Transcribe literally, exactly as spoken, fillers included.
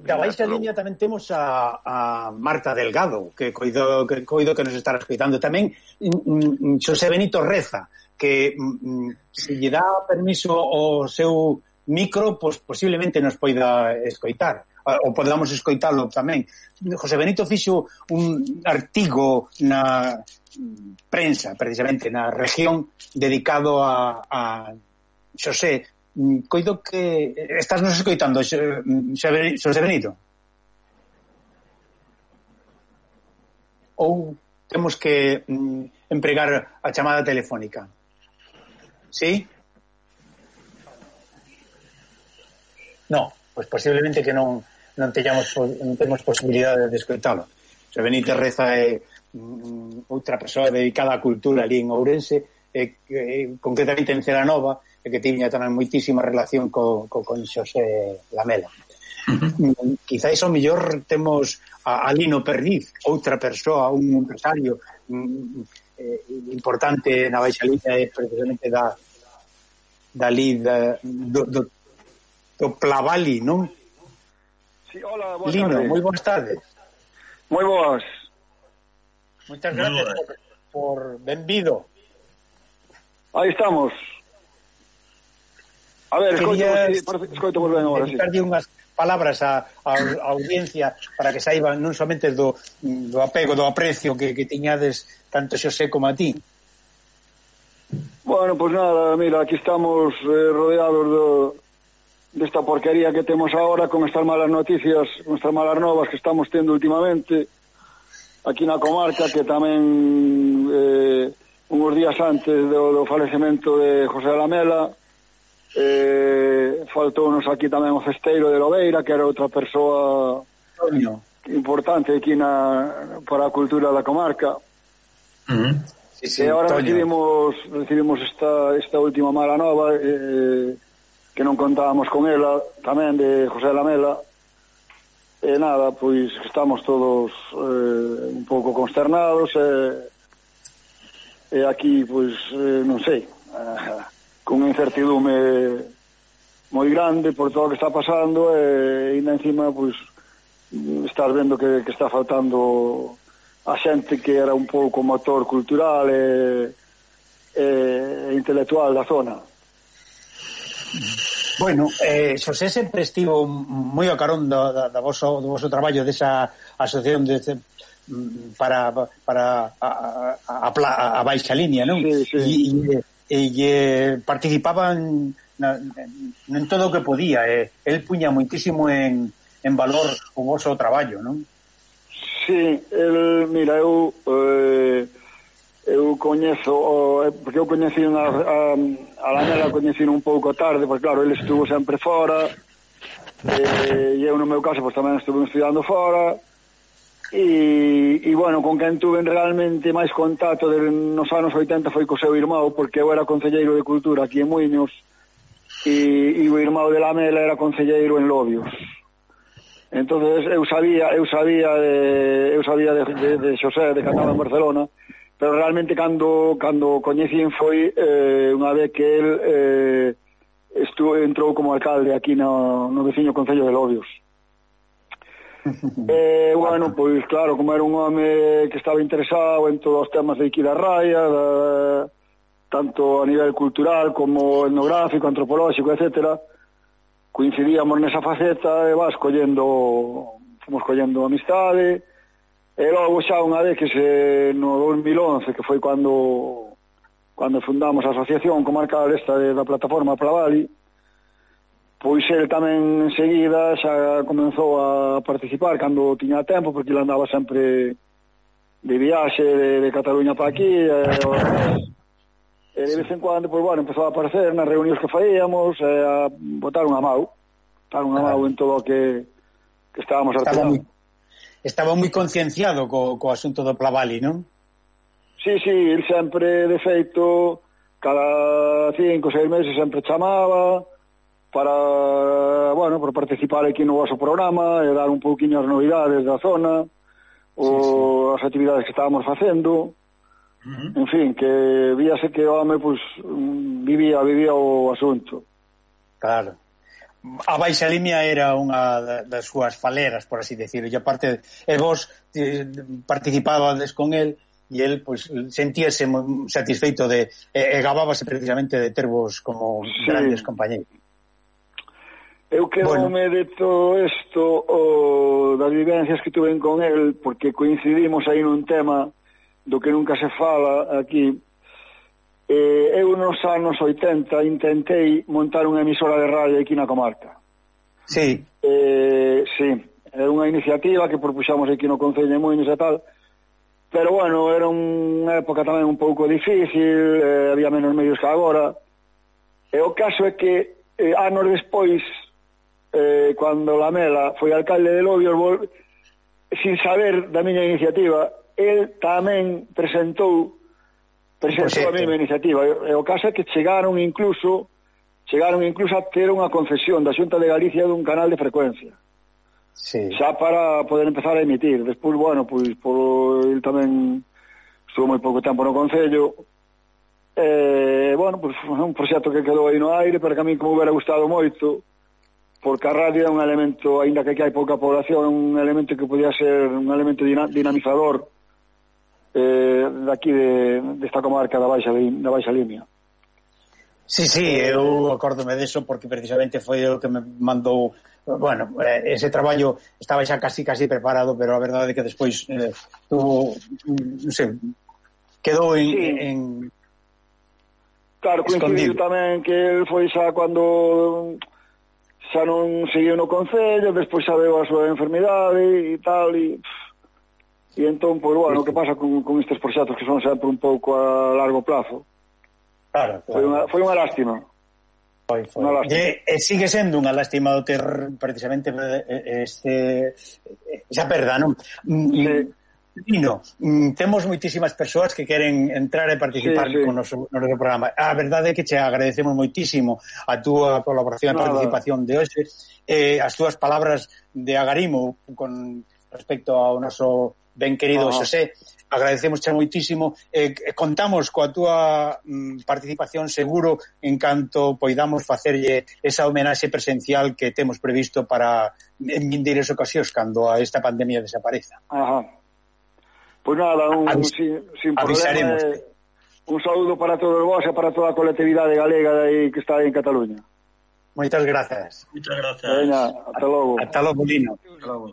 Da Baixa Liña tamén temos a, a Marta Delgado, que coido que, coido que nos está escoitando tamén, mm, Xosé Benito Reza, que mm, se lle dá permiso ao seu micro, pois posiblemente nos poida escoitar, ou podamos escoitalo tamén. José Benito fixo un artigo na prensa, precisamente na región, dedicado a, a Xosé. Coido que estás nos escoitando, Xosé Benito, ou temos que mm, empregar a chamada telefónica? ¿Sí? No, pois pues posiblemente que non non teñamos non temos posibilidade de escoitalo. Xosé Benito Reza é mm, outra persoa dedicada á cultura ali en Ourense, e, e, concretamente en Celanova, e que tiña tamén moitísima relación co, co, con Xosé Lamela. Uh-huh. Quizáis ao mellor temos a, a Lino Perdiz, outra persoa, un empresario mm, eh, importante na Baixa Liña, e precisamente da dali da, do, do, do Plavali, non? Sí, hola, boas Lino, tardes. moi boas tardes. Moi boas. Moitas gracias por, por benvido. Aí estamos. A ver, Querías escoito moi ben agora, sí. dedicarlle unhas palabras a, a, a audiencia para que saiban non somente do, do apego, do aprecio que, que tiñades tanto Xosé como a ti. Bueno, pois pues nada, mira, aquí estamos eh, rodeados do, desta porquería que temos agora, con estas malas noticias, con estas malas novas que estamos tendo últimamente aquí na comarca, que tamén eh, uns días antes do, do falecemento de José Lamela, eh, faltounos aquí tamén o festeiro de Lobeira, que era outra persoa Toño. importante aquí na, para a cultura da comarca. Uh-huh. Sí, sí, e agora Toño. recibimos recibimos esta, esta última mala nova, eh, que non contábamos con ela, tamén de José Lamela. E nada, pois estamos todos eh, un pouco consternados, e, e aquí, pois, eh, non sei, eh, con unha incertidume moi grande por todo o que está pasando, e ainda encima, pois, estás vendo que, que está faltando a xente que era un pouco motor cultural e, e intelectual da zona. Bueno, eh, Xosé sempre estivo moi ao carón do, da, da voso, do voso traballo desa asociación de, de, para, para a, a, a, a Baixa Liña, non? Sí, sí. E, e, e participaban na, en todo o que podía, e el puña moitísimo en, en valor o voso traballo, non? Sí, el, mira, eu eh, eu coñezo, porque eu coñeci a, a, a Lamela coñeci un pouco tarde, porque claro, ele estuvo sempre fora, e, e eu no meu caso pues, tamén estuve estudiando fora, e, e bueno, con quen tuve realmente máis contacto de, nos anos oitenta foi co seu irmão, porque eu era concelleiro de cultura aquí en Muiños, e, e o irmão de Lamela era concelleiro en Lobios. Entonces eu sabía, eu sabía de, eu sabía de, de, de Xosé, de que andaba en Barcelona, pero realmente cando cando coñecín foi eh, unha vez que el eh, estuvo, entrou como alcalde aquí no, no veciño concello de Lobios. E, bueno, pois claro, como era un home que estaba interesado en todos os temas de aquí da Raya, da, tanto a nivel cultural como etnográfico, antropolóxico, etcétera, coincidíamos nesa faceta e vas collendo, fomos collendo amistade, e logo xa unha vez que se no dos mil once, que foi cando cando fundamos a asociación comarcal esta de, da plataforma Plavali, pois ele tamén enseguida xa comenzou a participar cando tiña tempo, porque ele andaba sempre de viaxe de, de Cataluña para aquí, e, e de vez en cuando, pois bueno, empezou a aparecer nas reunións que faíamos, e a botar unha mau, botar unha mau en todo o que, que estábamos articulando. Estaba moi concienciado co, co asunto do Plavali, non? Sí, sí, ele sempre, de feito, cada cinco, seis meses sempre chamaba para, bueno, por participar aquí no vosso programa e dar un pouquiño as novidades da zona, ou sí, sí. as actividades que estábamos facendo. Uh-huh. En fin, que víase que o home pues, vivía, vivía o asunto. Claro. a Baixa Limia era unha das súas faleras, por así decirlo, e aparte, e vos eh, participabades con el, e el pues, sentíase satisfeito de, e, e gabábase precisamente de tervos como sí. grandes compañeros. Eu quedome bueno. de todo isto o, das vivencias que tuve con el, porque coincidimos aí nun tema do que nunca se fala aquí. Eh, eu nos anos oitenta intentei montar unha emisora de radio aquí na comarca. Sí. Eh, sí, era unha iniciativa que propuxamos aquí no Concello de Muiños e tal, pero bueno, era unha época tamén un pouco difícil, eh, había menos medios que agora, e o caso é que eh, anos despois, eh, cando Lamela foi alcalde de Lobios, vol... sin saber da miña iniciativa, el tamén presentou presentou a mesma iniciativa, e o caso é que chegaron incluso chegaron incluso a ter unha concesión da Xunta de Galicia dun canal de frecuencia, sí. xa para poder empezar a emitir. Despois, bueno, pois por el tamén estuvo moi pouco tempo no Concello, e, bueno, pois foi un proxecto que quedou aí no aire, pero que a mí como hubiera gustado moito, porque a radio é un elemento, aínda que aquí hai pouca población, un elemento que podía ser un elemento dinamizador eh, daqui de, desta comarca da Baixa, da Baixa Limia. Sí, sí, eu acórdome deso porque precisamente foi o que me mandou, bueno, ese traballo estaba xa casi casi preparado, pero a verdade é que despois eh, tuvo, non sei, quedou en, sí. en claro, coincidiu tamén que el foi xa cando xa non seguiu no Concello, despois xa veu a súa enfermidade e tal, e e entón, pois, bueno, o que pasa con, con estes proxectos que son sempre un pouco a largo plazo. Claro, claro. Foi unha, foi unha lástima. Foi, foi. Unha lástima. E, e sigue sendo unha lástima o ter precisamente este esa perda, non? Sí. Dino, temos moitísimas persoas que queren entrar e participar sí, sí. con o noso, no noso programa. A verdade é que che agradecemos moitísimo a túa colaboración e participación de hoxe, eh, as túas palabras de agarimo con respecto ao noso ben querido ah. Xosé. Agradecemos xa moitísimo, eh, contamos coa túa mm, participación seguro en canto poidamos facerlle esa homenaxe presencial que temos previsto para en vindeiras ocasións cando a esta pandemia desapareza. Ajá. Pois nada, un, Avis, sin, sin problema, eh, un saúdo para todos vos e para toda a colectividade galega de aí que está aí en Cataluña. Moitas grazas. Moitas grazas. Veña, ata logo. Ata logo, Lino. Ata logo.